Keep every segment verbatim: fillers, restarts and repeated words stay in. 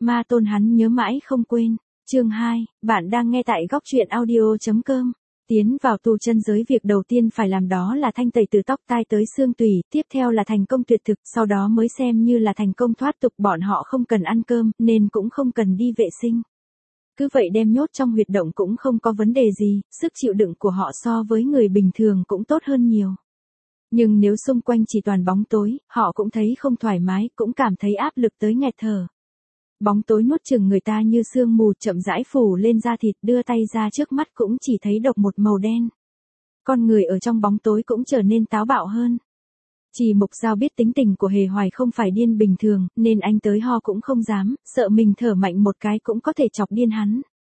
ma tôn hắn nhớ mãi không quên. Chương hai, bạn đang nghe tại góc truyện audio.com. Tiến vào tu chân giới việc đầu tiên phải làm đó là thanh tẩy từ tóc tai tới xương tủy, tiếp theo là thành công tuyệt thực, sau đó mới xem như là thành công thoát tục. Bọn họ không cần ăn cơm, nên cũng không cần đi vệ sinh. Cứ vậy đem nhốt trong huyệt động cũng không có vấn đề gì, sức chịu đựng của họ so với người bình thường cũng tốt hơn nhiều. Nhưng nếu xung quanh chỉ toàn bóng tối, họ cũng thấy không thoải mái, cũng cảm thấy áp lực tới nghẹt thở. Bóng tối nuốt chửng người ta như sương mù chậm rãi phủ lên da thịt, đưa tay ra trước mắt cũng chỉ thấy độc một màu đen. Con người ở trong bóng tối cũng trở nên táo bạo hơn. Chỉ Mục Dao biết tính tình của Hề Hoài không phải điên bình thường, nên anh tới ho cũng không dám, sợ mình thở mạnh một cái cũng có thể chọc điên hắn.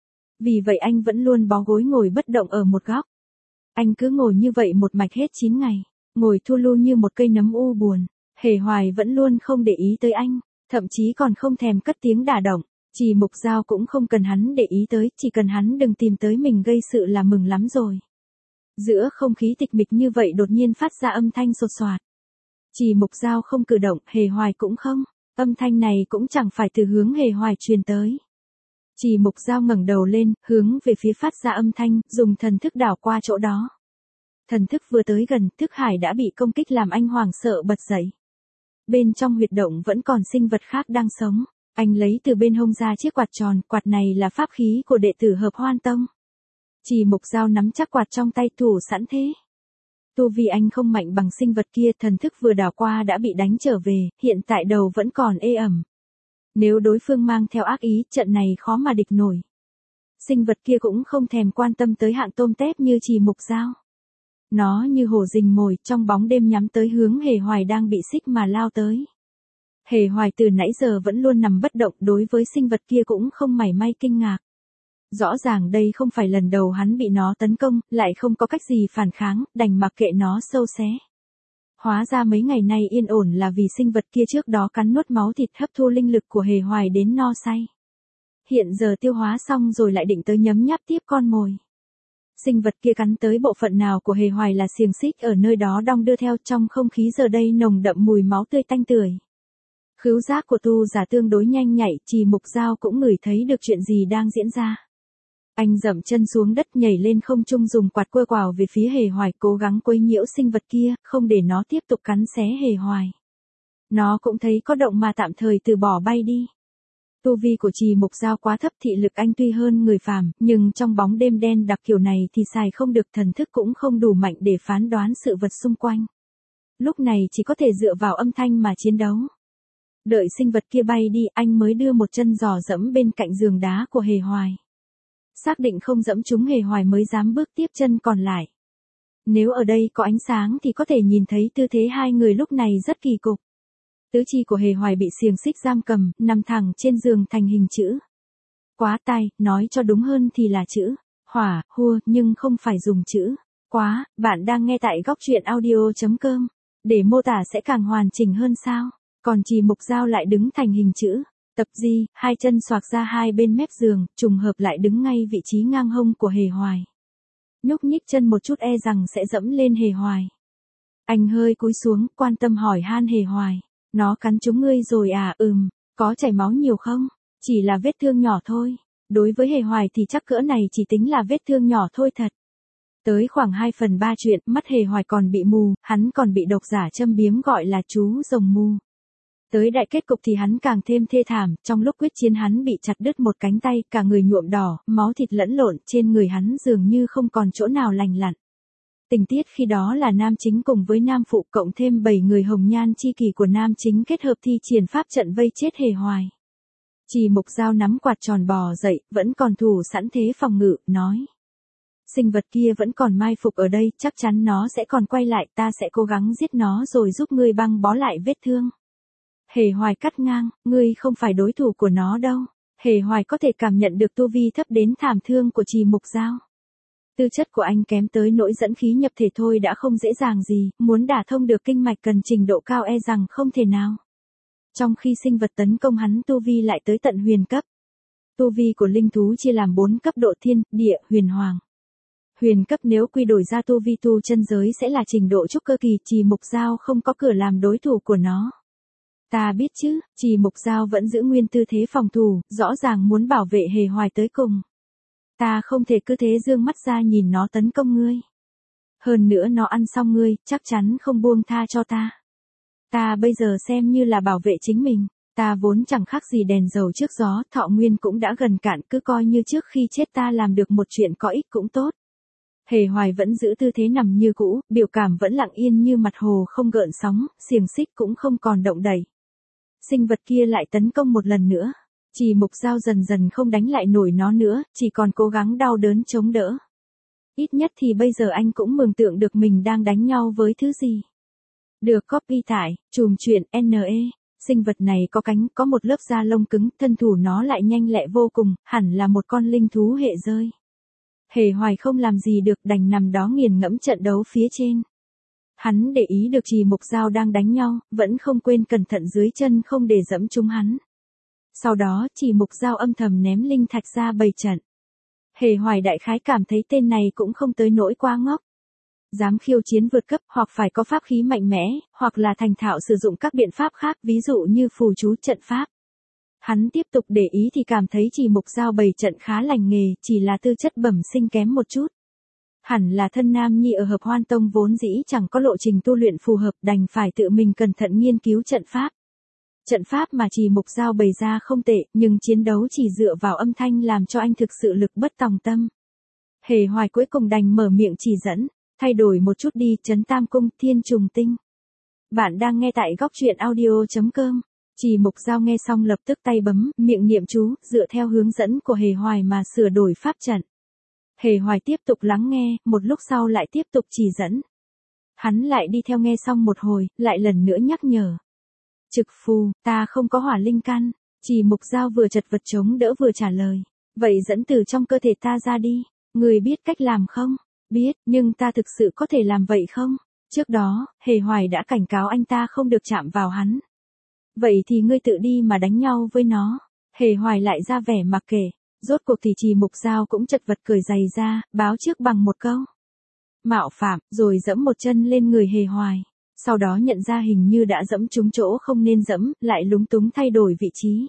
Vì vậy anh vẫn luôn bó gối ngồi bất động ở một góc. Anh cứ ngồi như vậy một mạch hết chín ngày, ngồi thu lu như một cây nấm u buồn. Hề Hoài vẫn luôn không để ý tới anh, thậm chí còn không thèm cất tiếng đả động. Chỉ Mục Dao cũng không cần hắn để ý tới, chỉ cần hắn đừng tìm tới mình gây sự là mừng lắm rồi. Giữa không khí tịch mịch như vậy đột nhiên phát ra âm thanh sột soạt. Chỉ Mục Dao không cử động, Hề Hoài cũng không. Âm thanh này cũng chẳng phải từ hướng Hề Hoài truyền tới. Chỉ Mục Dao ngẩng đầu lên, hướng về phía phát ra âm thanh, dùng thần thức đảo qua chỗ đó. Thần thức vừa tới gần, thức hải đã bị công kích làm anh hoảng sợ bật dậy. Bên trong huyệt động vẫn còn sinh vật khác đang sống. Anh lấy từ bên hông ra chiếc quạt tròn, quạt này là pháp khí của đệ tử Hợp Hoan Tông. Chỉ Mục Dao nắm chắc quạt trong tay thủ sẵn thế. Tu vi anh không mạnh bằng sinh vật kia, thần thức vừa đảo qua đã bị đánh trở về, hiện tại đầu vẫn còn ê ẩm. Nếu đối phương mang theo ác ý, trận này khó mà địch nổi. Sinh vật kia cũng không thèm quan tâm tới hạng tôm tép như Chỉ Mục Dao. Nó như hổ rình mồi, trong bóng đêm nhắm tới hướng Hề Hoài đang bị xích mà lao tới. Hề Hoài từ nãy giờ vẫn luôn nằm bất động, đối với sinh vật kia cũng không mảy may kinh ngạc. Rõ ràng đây không phải lần đầu hắn bị nó tấn công, lại không có cách gì phản kháng, đành mặc kệ nó sâu xé. Hóa ra mấy ngày nay yên ổn là vì sinh vật kia trước đó cắn nuốt máu thịt hấp thu linh lực của Hề Hoài đến no say. Hiện giờ tiêu hóa xong rồi lại định tới nhấm nháp tiếp con mồi. Sinh vật kia cắn tới bộ phận nào của Hề Hoài là xiềng xích ở nơi đó đong đưa theo, trong không khí giờ đây nồng đậm mùi máu tươi tanh tưởi. Khứu giác của tu giả tương đối nhanh nhạy, Chỉ Mục Dao cũng ngửi thấy được chuyện gì đang diễn ra. Anh dậm chân xuống đất, nhảy lên không trung, dùng quạt quơ quào về phía Hề Hoài, cố gắng quấy nhiễu sinh vật kia, không để nó tiếp tục cắn xé Hề Hoài. Nó cũng thấy có động mà tạm thời từ bỏ bay đi. Tu vi của Chỉ Mục Dao quá thấp, thị lực anh tuy hơn người phàm, nhưng trong bóng đêm đen đặc kiểu này thì xài không được, thần thức cũng không đủ mạnh để phán đoán sự vật xung quanh. Lúc này chỉ có thể dựa vào âm thanh mà chiến đấu. Đợi sinh vật kia bay đi, anh mới đưa một chân giò dẫm bên cạnh giường đá của Hề Hoài. Xác định không dẫm trúng Hề Hoài mới dám bước tiếp chân còn lại. Nếu ở đây có ánh sáng thì có thể nhìn thấy tư thế hai người lúc này rất kỳ cục. Tứ chi của Hề Hoài bị xiềng xích giam cầm, nằm thẳng trên giường thành hình chữ. Quá tai, nói cho đúng hơn thì là chữ hỏa, hua, nhưng không phải dùng chữ quá. Bạn đang nghe tại góc truyện audio.com. Để mô tả sẽ càng hoàn chỉnh hơn sao. Còn Chỉ Mục Dao lại đứng thành hình chữ. Tập di, hai chân xoạc ra hai bên mép giường, trùng hợp lại đứng ngay vị trí ngang hông của Hề Hoài. Nhúc nhích chân một chút e rằng sẽ dẫm lên Hề Hoài. Anh hơi cúi xuống, quan tâm hỏi han Hề Hoài. Nó cắn trúng ngươi rồi à? Ừm, có chảy máu nhiều không? Chỉ là vết thương nhỏ thôi. Đối với Hề Hoài thì chắc cỡ này chỉ tính là vết thương nhỏ thôi thật. Tới khoảng hai phần ba chuyện, mắt Hề Hoài còn bị mù, hắn còn bị độc giả châm biếm gọi là chú rồng mù. Tới đại kết cục thì hắn càng thêm thê thảm, trong lúc quyết chiến hắn bị chặt đứt một cánh tay, cả người nhuộm đỏ, máu thịt lẫn lộn, trên người hắn dường như không còn chỗ nào lành lặn. Tình tiết khi đó là nam chính cùng với nam phụ cộng thêm bảy người hồng nhan chi kỷ của nam chính kết hợp thi triển pháp trận vây chết Hề Hoài. Chỉ Mục Dao nắm quạt tròn bò dậy, vẫn còn thủ sẵn thế phòng ngự, nói. Sinh vật kia vẫn còn mai phục ở đây, chắc chắn nó sẽ còn quay lại, ta sẽ cố gắng giết nó rồi giúp ngươi băng bó lại vết thương. Hề Hoài cắt ngang, ngươi không phải đối thủ của nó đâu. Hề Hoài có thể cảm nhận được tu vi thấp đến thảm thương của Chỉ Mục Dao. Tư chất của anh kém tới nỗi dẫn khí nhập thể thôi đã không dễ dàng gì, muốn đả thông được kinh mạch cần trình độ cao e rằng không thể nào. Trong khi sinh vật tấn công hắn tu vi lại tới tận huyền cấp. Tu vi của linh thú chia làm bốn cấp độ: thiên, địa, huyền, hoàng. Huyền cấp nếu quy đổi ra tu vi tu chân giới sẽ là trình độ trúc cơ kỳ, Chỉ Mục Dao không có cửa làm đối thủ của nó. Ta biết chứ, Trì Mục Giao vẫn giữ nguyên tư thế phòng thủ, rõ ràng muốn bảo vệ Hề Hoài tới cùng. Ta không thể cứ thế dương mắt ra nhìn nó tấn công ngươi. Hơn nữa nó ăn xong ngươi, chắc chắn không buông tha cho ta. Ta bây giờ xem như là bảo vệ chính mình, ta vốn chẳng khác gì đèn dầu trước gió, thọ nguyên cũng đã gần cạn, cứ coi như trước khi chết ta làm được một chuyện có ích cũng tốt. Hề Hoài vẫn giữ tư thế nằm như cũ, biểu cảm vẫn lặng yên như mặt hồ không gợn sóng, xiềng xích cũng không còn động đẩy. Sinh vật kia lại tấn công một lần nữa. Trì Mục Giao dần dần không đánh lại nổi nó nữa, chỉ còn cố gắng đau đớn chống đỡ. Ít nhất thì bây giờ anh cũng mường tượng được mình đang đánh nhau với thứ gì. Được copy tải, chùm chuyện en e. Sinh vật này có cánh, có một lớp da lông cứng, thân thủ nó lại nhanh lẹ vô cùng, hẳn là một con linh thú hệ rơi. Hề Hoài không làm gì được, đành nằm đó nghiền ngẫm trận đấu phía trên. Hắn để ý được Trì Mục Giao đang đánh nhau, vẫn không quên cẩn thận dưới chân không để dẫm trúng hắn. Sau đó Trì Mục Giao âm thầm ném linh thạch ra bày trận. Hề Hoài đại khái cảm thấy tên này cũng không tới nỗi quá ngốc. Dám khiêu chiến vượt cấp hoặc phải có pháp khí mạnh mẽ, hoặc là thành thạo sử dụng các biện pháp khác, ví dụ như phù chú trận pháp. Hắn tiếp tục để ý thì cảm thấy Trì Mục Giao bày trận khá lành nghề, chỉ là tư chất bẩm sinh kém một chút. Hẳn là thân nam nhi ở Hợp Hoan Tông vốn dĩ chẳng có lộ trình tu luyện phù hợp, đành phải tự mình cẩn thận nghiên cứu trận pháp. Trận pháp mà Trì Mục Giao bày ra không tệ, nhưng chiến đấu chỉ dựa vào âm thanh làm cho anh thực sự lực bất tòng tâm. Hề Hoài cuối cùng đành mở miệng chỉ dẫn, thay đổi một chút đi, trấn Tam Cung, Thiên Trùng Tinh. Bạn đang nghe tại góc truyện audio chấm com. Trì Mục Giao nghe xong lập tức tay bấm, miệng niệm chú, dựa theo hướng dẫn của Hề Hoài mà sửa đổi pháp trận. Hề Hoài tiếp tục lắng nghe, một lúc sau lại tiếp tục chỉ dẫn. Hắn lại đi theo nghe xong một hồi, lại lần nữa nhắc nhở. Trực phù, ta không có hỏa linh căn. Trì Mục Giao vừa chật vật chống đỡ vừa trả lời. Vậy dẫn từ trong cơ thể ta ra đi. Người biết cách làm không? Biết, nhưng ta thực sự có thể làm vậy không? Trước đó, Hề Hoài đã cảnh cáo anh ta không được chạm vào hắn. Vậy thì ngươi tự đi mà đánh nhau với nó. Hề Hoài lại ra vẻ mặc kệ. Rốt cuộc thì Trì Mục Giao cũng chật vật cởi giày ra, báo trước bằng một câu. Mạo phạm, rồi dẫm một chân lên người Hề Hoài. Sau đó nhận ra hình như đã dẫm trúng chỗ không nên dẫm, lại lúng túng thay đổi vị trí.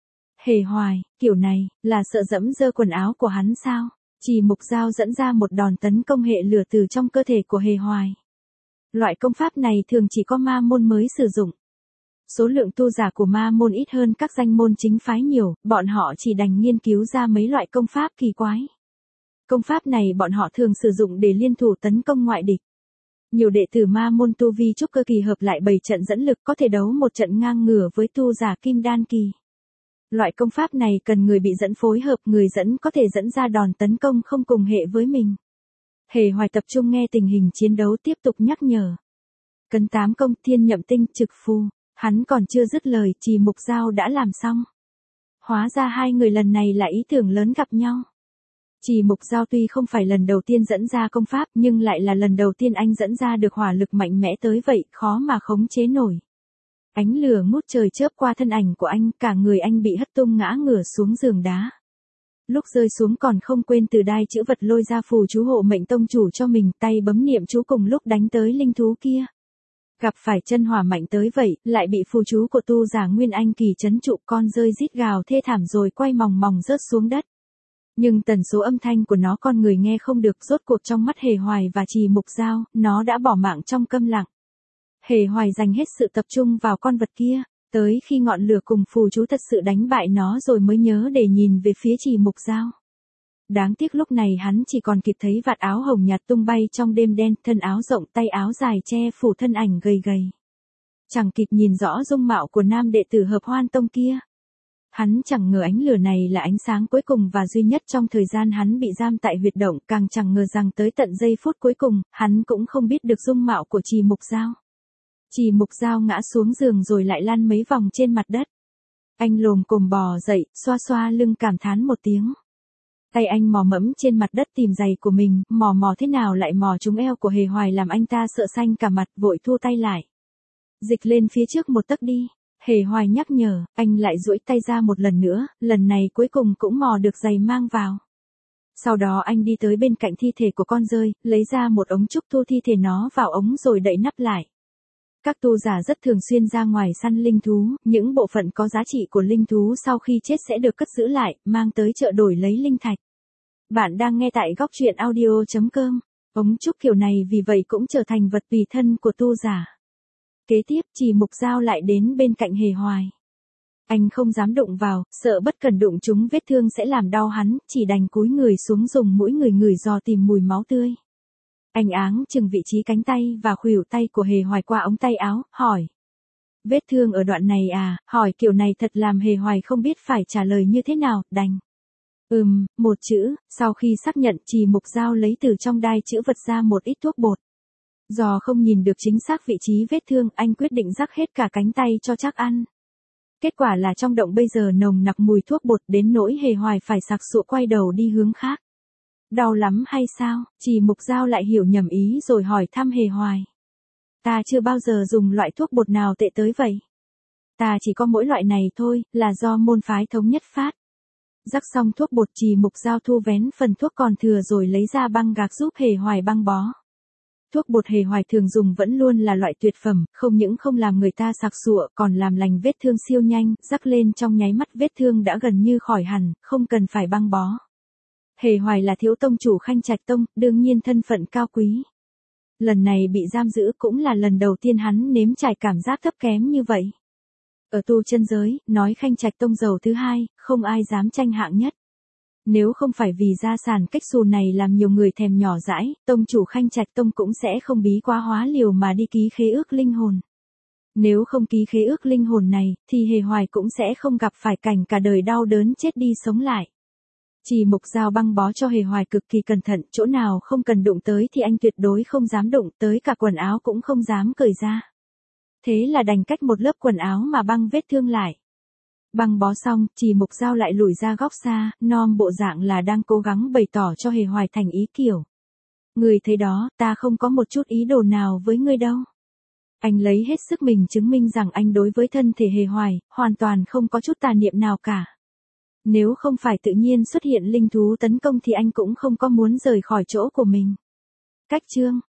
Hề Hoài, kiểu này, là sợ dẫm dơ quần áo của hắn sao? Trì Mục Giao dẫn ra một đòn tấn công hệ lửa từ trong cơ thể của Hề Hoài. Loại công pháp này thường chỉ có ma môn mới sử dụng. Số lượng tu giả của ma môn ít hơn các danh môn chính phái nhiều, bọn họ chỉ đành nghiên cứu ra mấy loại công pháp kỳ quái. Công pháp này bọn họ thường sử dụng để liên thủ tấn công ngoại địch. Nhiều đệ tử ma môn tu vi trúc cơ kỳ hợp lại bảy trận dẫn lực có thể đấu một trận ngang ngửa với tu giả kim đan kỳ. Loại công pháp này cần người bị dẫn phối hợp, người dẫn có thể dẫn ra đòn tấn công không cùng hệ với mình. Hề Hoài tập trung nghe tình hình chiến đấu tiếp tục nhắc nhở. Cấn Tám Công, Thiên Nhậm Tinh, Trực Phù. Hắn còn chưa dứt lời, Trì Mục Giao đã làm xong. Hóa ra hai người lần này là ý tưởng lớn gặp nhau. Trì Mục Giao tuy không phải lần đầu tiên dẫn ra công pháp, nhưng lại là lần đầu tiên anh dẫn ra được hỏa lực mạnh mẽ tới vậy, khó mà khống chế nổi. Ánh lửa ngút trời chớp qua thân ảnh của anh, cả người anh bị hất tung ngã ngửa xuống giường đá. Lúc rơi xuống còn không quên từ đai chữ vật lôi ra phù chú hộ mệnh tông chủ cho mình, tay bấm niệm chú cùng lúc đánh tới linh thú kia. Gặp phải chân hỏa mạnh tới vậy, lại bị phù chú của tu giả Nguyên Anh kỳ trấn trụ, con rơi rít gào thê thảm rồi quay mòng mòng rớt xuống đất. Nhưng tần số âm thanh của nó con người nghe không được, rốt cuộc trong mắt Hề Hoài và Trì Mục Giao, nó đã bỏ mạng trong câm lặng. Hề Hoài dành hết sự tập trung vào con vật kia, tới khi ngọn lửa cùng phù chú thật sự đánh bại nó rồi mới nhớ để nhìn về phía Trì Mục Giao. Đáng tiếc lúc này hắn chỉ còn kịp thấy vạt áo hồng nhạt tung bay trong đêm đen, thân áo rộng tay áo dài che phủ thân ảnh gầy gầy. Chẳng kịp nhìn rõ dung mạo của nam đệ tử Hợp Hoan Tông kia. Hắn chẳng ngờ ánh lửa này là ánh sáng cuối cùng và duy nhất trong thời gian hắn bị giam tại huyệt động, càng chẳng ngờ rằng tới tận giây phút cuối cùng, hắn cũng không biết được dung mạo của Trì Mục Giao. Trì Mục Giao ngã xuống giường rồi lại lăn mấy vòng trên mặt đất. Anh lồm cồm bò dậy, xoa xoa lưng cảm thán một tiếng. Tay anh mò mẫm trên mặt đất tìm giày của mình, mò mò thế nào lại mò trúng eo của Hề Hoài làm anh ta sợ xanh cả mặt, vội thu tay lại. Dịch lên phía trước một tấc đi. Hề Hoài nhắc nhở, anh lại duỗi tay ra một lần nữa, lần này cuối cùng cũng mò được giày mang vào. Sau đó anh đi tới bên cạnh thi thể của con rơi, lấy ra một ống trúc thu thi thể nó vào ống rồi đậy nắp lại. Các tu giả rất thường xuyên ra ngoài săn linh thú, những bộ phận có giá trị của linh thú sau khi chết sẽ được cất giữ lại, mang tới chợ đổi lấy linh thạch. Bạn đang nghe tại góc truyện audio chấm com. Ống trúc kiểu này vì vậy cũng trở thành vật tùy thân của tu giả. Kế tiếp, Trì Mục Dao lại đến bên cạnh Hề Hoài. Anh không dám đụng vào, sợ bất cần đụng chúng vết thương sẽ làm đau hắn, chỉ đành cúi người xuống dùng mũi người ngửi dò tìm mùi máu tươi. Anh áng chừng vị trí cánh tay và khuỷu tay của Hề Hoài qua ống tay áo, hỏi. Vết thương ở đoạn này à, hỏi kiểu này thật làm Hề Hoài không biết phải trả lời như thế nào, đành. Ừm, một chữ, sau khi xác nhận Trì Mục Dao lấy từ trong đai chữ vật ra một ít thuốc bột. Do không nhìn được chính xác vị trí vết thương, anh quyết định rắc hết cả cánh tay cho chắc ăn. Kết quả là trong động bây giờ nồng nặc mùi thuốc bột đến nỗi Hề Hoài phải sặc sụa quay đầu đi hướng khác. Đau lắm hay sao? Trì Mục Dao lại hiểu nhầm ý rồi hỏi thăm Hề Hoài. Ta chưa bao giờ dùng loại thuốc bột nào tệ tới vậy. Ta chỉ có mỗi loại này thôi, là do môn phái thống nhất phát. Rắc xong thuốc bột, Trì Mục Dao thu vén phần thuốc còn thừa rồi lấy ra băng gạc giúp Hề Hoài băng bó. Thuốc bột Hề Hoài thường dùng vẫn luôn là loại tuyệt phẩm, không những không làm người ta sặc sụa còn làm lành vết thương siêu nhanh, rắc lên trong nháy mắt vết thương đã gần như khỏi hẳn, không cần phải băng bó. Hề Hoài là thiếu tông chủ Khanh Trạch Tông, đương nhiên thân phận cao quý. Lần này bị giam giữ cũng là lần đầu tiên hắn nếm trải cảm giác thấp kém như vậy. Ở tu chân giới, nói Khanh Trạch Tông giàu thứ hai, không ai dám tranh hạng nhất. Nếu không phải vì gia sản cách xù này làm nhiều người thèm nhỏ dãi, tông chủ Khanh Trạch Tông cũng sẽ không bí quá hóa liều mà đi ký khế ước linh hồn. Nếu không ký khế ước linh hồn này, thì Hề Hoài cũng sẽ không gặp phải cảnh cả đời đau đớn chết đi sống lại. Trì Mục Dao băng bó cho Hề Hoài cực kỳ cẩn thận, chỗ nào không cần đụng tới thì anh tuyệt đối không dám đụng, tới cả quần áo cũng không dám cởi ra. Thế là đành cách một lớp quần áo mà băng vết thương lại. Băng bó xong, Trì Mục Dao lại lùi ra góc xa, nom bộ dạng là đang cố gắng bày tỏ cho Hề Hoài thành ý kiểu. Người thấy đó, ta không có một chút ý đồ nào với ngươi đâu. Anh lấy hết sức mình chứng minh rằng anh đối với thân thể Hề Hoài, hoàn toàn không có chút tà niệm nào cả. Nếu không phải tự nhiên xuất hiện linh thú tấn công thì anh cũng không có muốn rời khỏi chỗ của mình. Cách chương,